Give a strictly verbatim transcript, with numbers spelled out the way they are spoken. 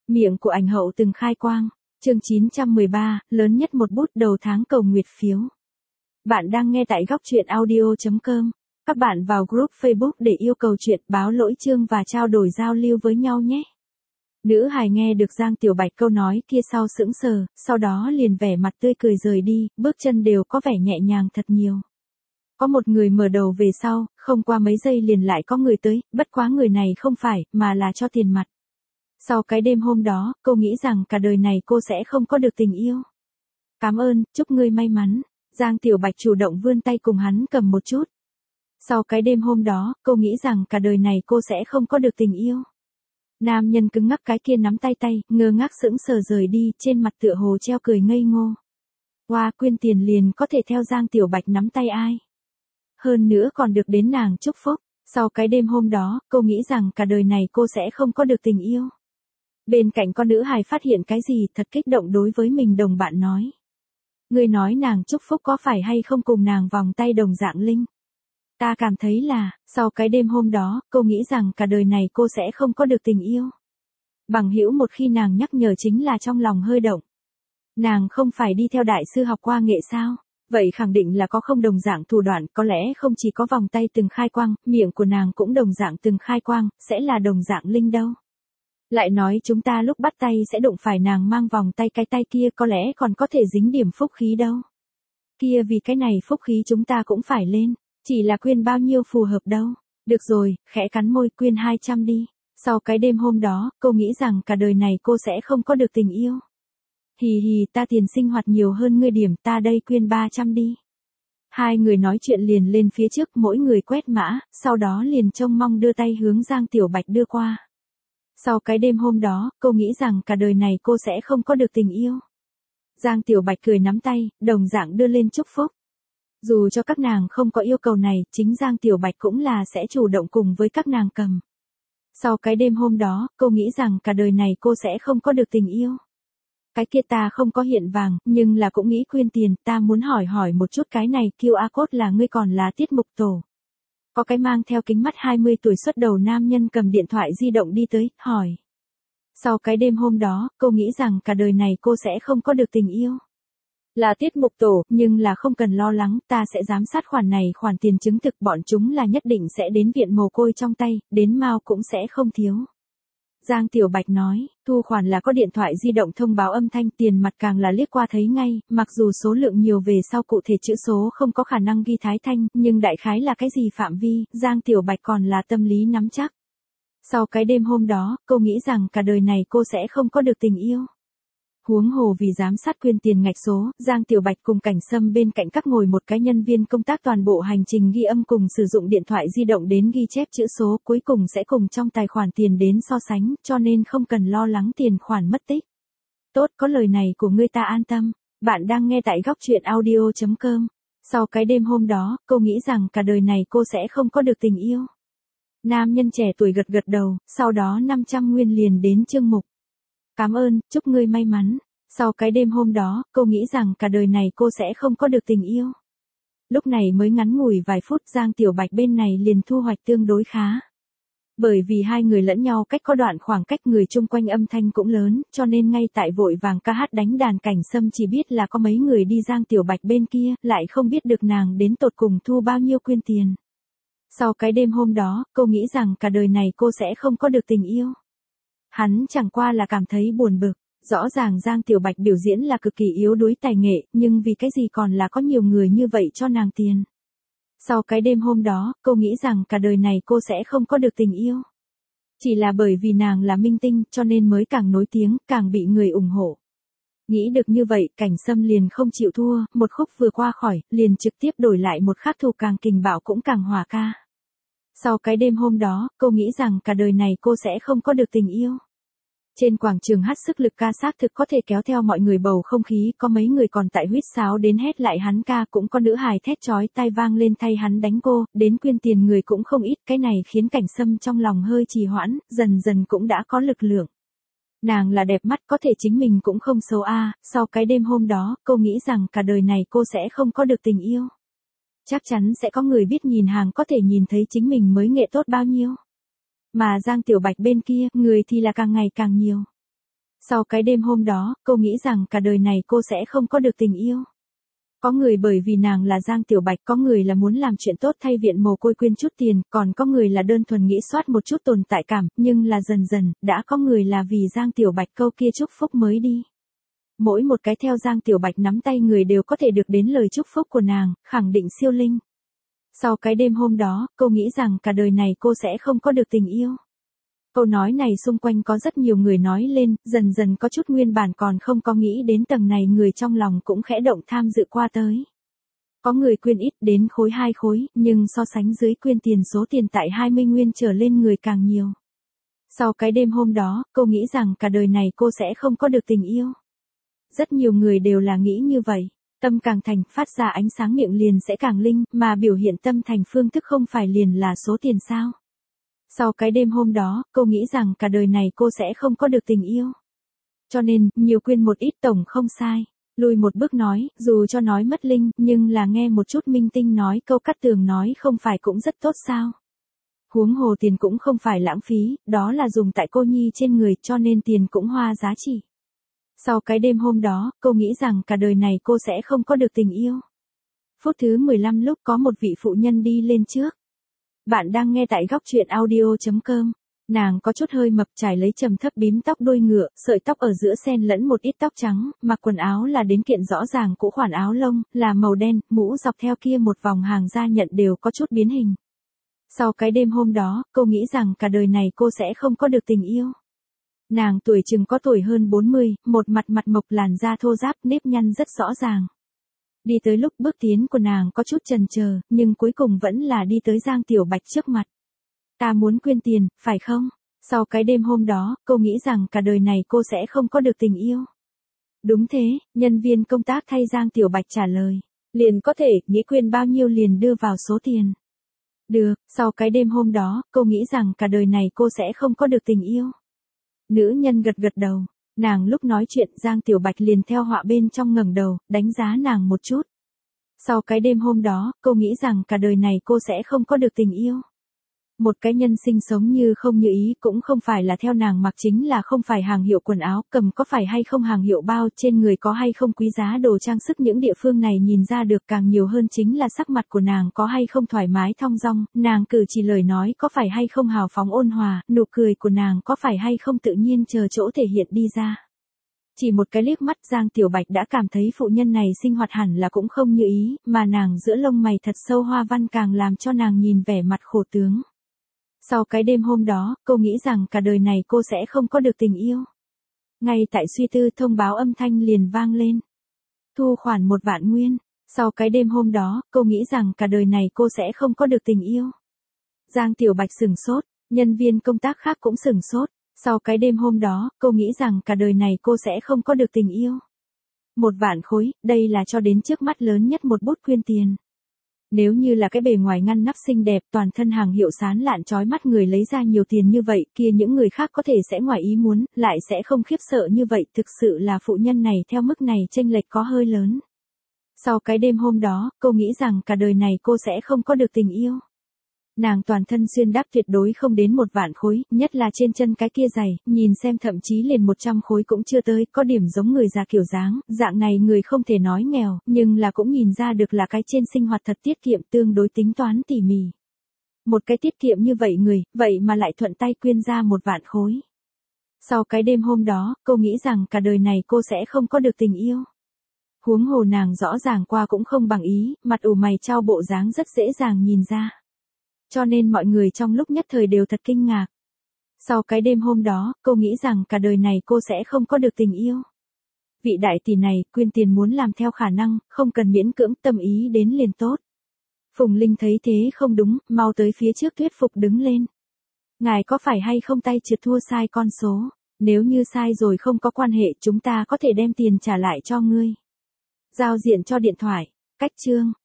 Miệng của ảnh hậu từng khai quang. Chương chín trăm mười ba, lớn nhất một bút đầu tháng cầu nguyệt phiếu. Bạn đang nghe tại góc truyện audio chấm com. Các bạn vào group Facebook để yêu cầu chuyện, báo lỗi chương và trao đổi giao lưu với nhau nhé. Nữ hài nghe được Giang Tiểu Bạch câu nói kia sau sững sờ, sau đó liền vẻ mặt tươi cười rời đi, bước chân đều có vẻ nhẹ nhàng thật nhiều. Có một người mở đầu về sau, không qua mấy giây liền lại có người tới, bất quá người này không phải, mà là cho tiền mặt. Sau cái đêm hôm đó, cô nghĩ rằng cả đời này cô sẽ không có được tình yêu. Cảm ơn, chúc ngươi may mắn. Giang Tiểu Bạch chủ động vươn tay cùng hắn cầm một chút. Sau cái đêm hôm đó, cô nghĩ rằng cả đời này cô sẽ không có được tình yêu. Nam nhân cứng ngắc cái kia nắm tay tay, ngơ ngác sững sờ rời đi, trên mặt tựa hồ treo cười ngây ngô. Hoa quyên tiền liền có thể theo Giang Tiểu Bạch nắm tay ai. Hơn nữa còn được đến nàng chúc phúc. Sau cái đêm hôm đó, cô nghĩ rằng cả đời này cô sẽ không có được tình yêu. Bên cạnh con nữ hài phát hiện cái gì thật kích động đối với mình đồng bạn nói. Ngươi nói nàng chúc phúc có phải hay không cùng nàng vòng tay đồng dạng linh? Ta cảm thấy là, sau cái đêm hôm đó, cô nghĩ rằng cả đời này cô sẽ không có được tình yêu. Bằng hữu một khi nàng nhắc nhở chính là trong lòng hơi động. Nàng không phải đi theo đại sư học qua nghệ sao? Vậy khẳng định là có không đồng dạng thủ đoạn, có lẽ không chỉ có vòng tay từng khai quang, miệng của nàng cũng đồng dạng từng khai quang, sẽ là đồng dạng linh đâu. Lại nói chúng ta lúc bắt tay sẽ đụng phải nàng mang vòng tay cái tay kia có lẽ còn có thể dính điểm phúc khí đâu. Kia vì cái này phúc khí chúng ta cũng phải lên, chỉ là quyên bao nhiêu phù hợp đâu. Được rồi, khẽ cắn môi quyên hai trăm đi. Sau cái đêm hôm đó, cô nghĩ rằng cả đời này cô sẽ không có được tình yêu. Hì hì ta tiền sinh hoạt nhiều hơn ngươi điểm ta đây quyên ba trăm đi. Hai người nói chuyện liền lên phía trước mỗi người quét mã, sau đó liền trông mong đưa tay hướng Giang Tiểu Bạch đưa qua. Sau cái đêm hôm đó, cô nghĩ rằng cả đời này cô sẽ không có được tình yêu. Giang Tiểu Bạch cười nắm tay, đồng dạng đưa lên chúc phúc. Dù cho các nàng không có yêu cầu này, chính Giang Tiểu Bạch cũng là sẽ chủ động cùng với các nàng cầm. Sau cái đêm hôm đó, cô nghĩ rằng cả đời này cô sẽ không có được tình yêu. Cái kia ta không có hiện vàng, nhưng là cũng nghĩ quyên tiền, ta muốn hỏi hỏi một chút cái này quy rờ code là ngươi còn là tiết mục tổ. Có cái mang theo kính mắt hai mươi tuổi xuất đầu nam nhân cầm điện thoại di động đi tới, hỏi. Sau cái đêm hôm đó, cô nghĩ rằng cả đời này cô sẽ không có được tình yêu. Là tiết mục tổ, nhưng là không cần lo lắng, ta sẽ giám sát khoản này khoản tiền chứng thực bọn chúng là nhất định sẽ đến viện mồ côi trong tay, đến mao cũng sẽ không thiếu. Giang Tiểu Bạch nói, thu khoản là có điện thoại di động thông báo âm thanh, tiền mặt càng là liếc qua thấy ngay, mặc dù số lượng nhiều về sau cụ thể chữ số không có khả năng ghi thái thanh, nhưng đại khái là cái gì phạm vi, Giang Tiểu Bạch còn là tâm lý nắm chắc. Sau cái đêm hôm đó, cô nghĩ rằng cả đời này cô sẽ không có được tình yêu. Huống hồ vì giám sát quyên tiền ngạch số, Giang Tiểu Bạch cùng Cảnh Sâm bên cạnh các ngồi một cái nhân viên công tác toàn bộ hành trình ghi âm cùng sử dụng điện thoại di động đến ghi chép chữ số, cuối cùng sẽ cùng trong tài khoản tiền đến so sánh, cho nên không cần lo lắng tiền khoản mất tích. Tốt, có lời này của ngươi ta an tâm. Bạn đang nghe tại góc truyện audio chấm com. Sau cái đêm hôm đó, cô nghĩ rằng cả đời này cô sẽ không có được tình yêu. Nam nhân trẻ tuổi gật gật đầu, sau đó năm trăm nguyên liền đến chương mục. Cảm ơn, chúc ngươi may mắn. Sau cái đêm hôm đó, cô nghĩ rằng cả đời này cô sẽ không có được tình yêu. Lúc này mới ngắn ngủi vài phút Giang Tiểu Bạch bên này liền thu hoạch tương đối khá. Bởi vì hai người lẫn nhau cách có đoạn khoảng cách người chung quanh âm thanh cũng lớn, cho nên ngay tại vội vàng ca hát đánh đàn Cảnh Sâm chỉ biết là có mấy người đi Giang Tiểu Bạch bên kia, lại không biết được nàng đến tột cùng thu bao nhiêu quyên tiền. Sau cái đêm hôm đó, cô nghĩ rằng cả đời này cô sẽ không có được tình yêu. Hắn chẳng qua là cảm thấy buồn bực, rõ ràng Giang Tiểu Bạch biểu diễn là cực kỳ yếu đuối tài nghệ, nhưng vì cái gì còn là có nhiều người như vậy cho nàng tiền. Sau cái đêm hôm đó, cô nghĩ rằng cả đời này cô sẽ không có được tình yêu. Chỉ là bởi vì nàng là minh tinh cho nên mới càng nổi tiếng, càng bị người ủng hộ. Nghĩ được như vậy, Cảnh Sâm liền không chịu thua, một khúc vừa qua khỏi, liền trực tiếp đổi lại một khác thủ càng kình bạo cũng càng hòa ca. Sau cái đêm hôm đó, cô nghĩ rằng cả đời này cô sẽ không có được tình yêu. Trên quảng trường hát sức lực ca xác thực có thể kéo theo mọi người bầu không khí, có mấy người còn tại huýt sáo đến hét lại hắn ca, cũng có nữ hài thét chói tai vang lên thay hắn đánh cô, đến quyên tiền người cũng không ít, cái này khiến Cảnh Sâm trong lòng hơi trì hoãn, dần dần cũng đã có lực lượng. Nàng là đẹp mắt có thể chính mình cũng không xấu a. À. Sau cái đêm hôm đó, cô nghĩ rằng cả đời này cô sẽ không có được tình yêu. Chắc chắn sẽ có người biết nhìn hàng có thể nhìn thấy chính mình mới nghệ tốt bao nhiêu. Mà Giang Tiểu Bạch bên kia, người thì là càng ngày càng nhiều. Sau cái đêm hôm đó, cô nghĩ rằng cả đời này cô sẽ không có được tình yêu. Có người bởi vì nàng là Giang Tiểu Bạch, có người là muốn làm chuyện tốt thay viện mồ côi quyên chút tiền, còn có người là đơn thuần nghĩ soát một chút tồn tại cảm, nhưng là dần dần, đã có người là vì Giang Tiểu Bạch câu kia chúc phúc mới đi. Mỗi một cái theo Giang Tiểu Bạch nắm tay người đều có thể được đến lời chúc phúc của nàng, khẳng định siêu linh. Sau cái đêm hôm đó, cô nghĩ rằng cả đời này cô sẽ không có được tình yêu. Câu nói này xung quanh có rất nhiều người nói lên, dần dần có chút nguyên bản còn không có nghĩ đến tầng này người trong lòng cũng khẽ động tham dự qua tới. Có người quyên ít đến khối hai khối, nhưng so sánh dưới quyên tiền số tiền tại hai mươi nguyên trở lên người càng nhiều. Sau cái đêm hôm đó, cô nghĩ rằng cả đời này cô sẽ không có được tình yêu. Rất nhiều người đều là nghĩ như vậy. Tâm càng thành, phát ra ánh sáng miệng liền sẽ càng linh, mà biểu hiện tâm thành phương thức không phải liền là số tiền sao. Sau cái đêm hôm đó, cô nghĩ rằng cả đời này cô sẽ không có được tình yêu. Cho nên, nhiều quyên một ít tổng không sai. Lùi một bước nói, dù cho nói mất linh, nhưng là nghe một chút minh tinh nói câu cắt tường nói không phải cũng rất tốt sao. Huống hồ tiền cũng không phải lãng phí, đó là dùng tại cô nhi trên người cho nên tiền cũng hoa giá trị. Sau cái đêm hôm đó, cô nghĩ rằng cả đời này cô sẽ không có được tình yêu. Phút thứ mười lăm lúc có một vị phụ nhân đi lên trước. Bạn đang nghe tại góc truyện audio chấm com. Nàng có chút hơi mập, trải lấy trầm thấp bím tóc đuôi ngựa, sợi tóc ở giữa xen lẫn một ít tóc trắng, mặc quần áo là đến kiện rõ ràng cũ khoản áo lông, là màu đen, mũ dọc theo kia một vòng hàng da nhận đều có chút biến hình. Sau cái đêm hôm đó, cô nghĩ rằng cả đời này cô sẽ không có được tình yêu. Nàng tuổi chừng có tuổi hơn bốn mươi, một mặt mặt mộc, làn da thô ráp, nếp nhăn rất rõ ràng. Đi tới lúc bước tiến của nàng có chút chần chờ, nhưng cuối cùng vẫn là đi tới Giang Tiểu Bạch trước mặt. Ta muốn quyên tiền, phải không? Sau cái đêm hôm đó, cô nghĩ rằng cả đời này cô sẽ không có được tình yêu. Đúng thế, nhân viên công tác thay Giang Tiểu Bạch trả lời. Liền có thể, nghĩ quyên bao nhiêu liền đưa vào số tiền. Được, sau cái đêm hôm đó, cô nghĩ rằng cả đời này cô sẽ không có được tình yêu. Nữ nhân gật gật đầu. Nàng lúc nói chuyện, Giang Tiểu Bạch liền theo họa bên trong ngẩng đầu, đánh giá nàng một chút. Sau cái đêm hôm đó, cô nghĩ rằng cả đời này cô sẽ không có được tình yêu. Một cái nhân sinh sống như không như ý, cũng không phải là theo nàng mặc chính là không phải hàng hiệu quần áo, cầm có phải hay không hàng hiệu bao, trên người có hay không quý giá đồ trang sức, những địa phương này nhìn ra được càng nhiều hơn chính là sắc mặt của nàng có hay không thoải mái thong dong, nàng cử chỉ lời nói có phải hay không hào phóng ôn hòa, nụ cười của nàng có phải hay không tự nhiên chờ chỗ thể hiện đi ra. Chỉ một cái liếc mắt Giang Tiểu Bạch đã cảm thấy phụ nhân này sinh hoạt hẳn là cũng không như ý, mà nàng giữa lông mày thật sâu hoa văn càng làm cho nàng nhìn vẻ mặt khổ tướng. Sau cái đêm hôm đó, cô nghĩ rằng cả đời này cô sẽ không có được tình yêu. Ngay tại suy tư, thông báo âm thanh liền vang lên. Thu khoản một vạn nguyên. Sau cái đêm hôm đó, cô nghĩ rằng cả đời này cô sẽ không có được tình yêu. Giang Tiểu Bạch sửng sốt, nhân viên công tác khác cũng sửng sốt. Sau cái đêm hôm đó, cô nghĩ rằng cả đời này cô sẽ không có được tình yêu. Một vạn khối, đây là cho đến trước mắt lớn nhất một bút quyên tiền. Nếu như là cái bề ngoài ngăn nắp xinh đẹp, toàn thân hàng hiệu sán lạn chói mắt người lấy ra nhiều tiền như vậy, kia những người khác có thể sẽ ngoài ý muốn, lại sẽ không khiếp sợ như vậy, thực sự là phụ nhân này theo mức này chênh lệch có hơi lớn. Sau cái đêm hôm đó, cô nghĩ rằng cả đời này cô sẽ không có được tình yêu. Nàng toàn thân xuyên đáp tuyệt đối không đến một vạn khối, nhất là trên chân cái kia giày, nhìn xem thậm chí liền một trăm khối cũng chưa tới, có điểm giống người già kiểu dáng, dạng này người không thể nói nghèo, nhưng là cũng nhìn ra được là cái trên sinh hoạt thật tiết kiệm, tương đối tính toán tỉ mỉ. Một cái tiết kiệm như vậy người, vậy mà lại thuận tay quyên ra một vạn khối. Sau cái đêm hôm đó, cô nghĩ rằng cả đời này cô sẽ không có được tình yêu. Huống hồ nàng rõ ràng qua cũng không bằng ý, mặt ủ mày chau bộ dáng rất dễ dàng nhìn ra. Cho nên mọi người trong lúc nhất thời đều thật kinh ngạc. Sau cái đêm hôm đó, cô nghĩ rằng cả đời này cô sẽ không có được tình yêu. Vị đại tỷ này, quyên tiền muốn làm theo khả năng, không cần miễn cưỡng, tâm ý đến liền tốt. Phùng Linh thấy thế không đúng, mau tới phía trước thuyết phục đứng lên. Ngài có phải hay không tay trượt thua sai con số, nếu như sai rồi không có quan hệ, chúng ta có thể đem tiền trả lại cho ngươi. Giao diện cho điện thoại, cách chương.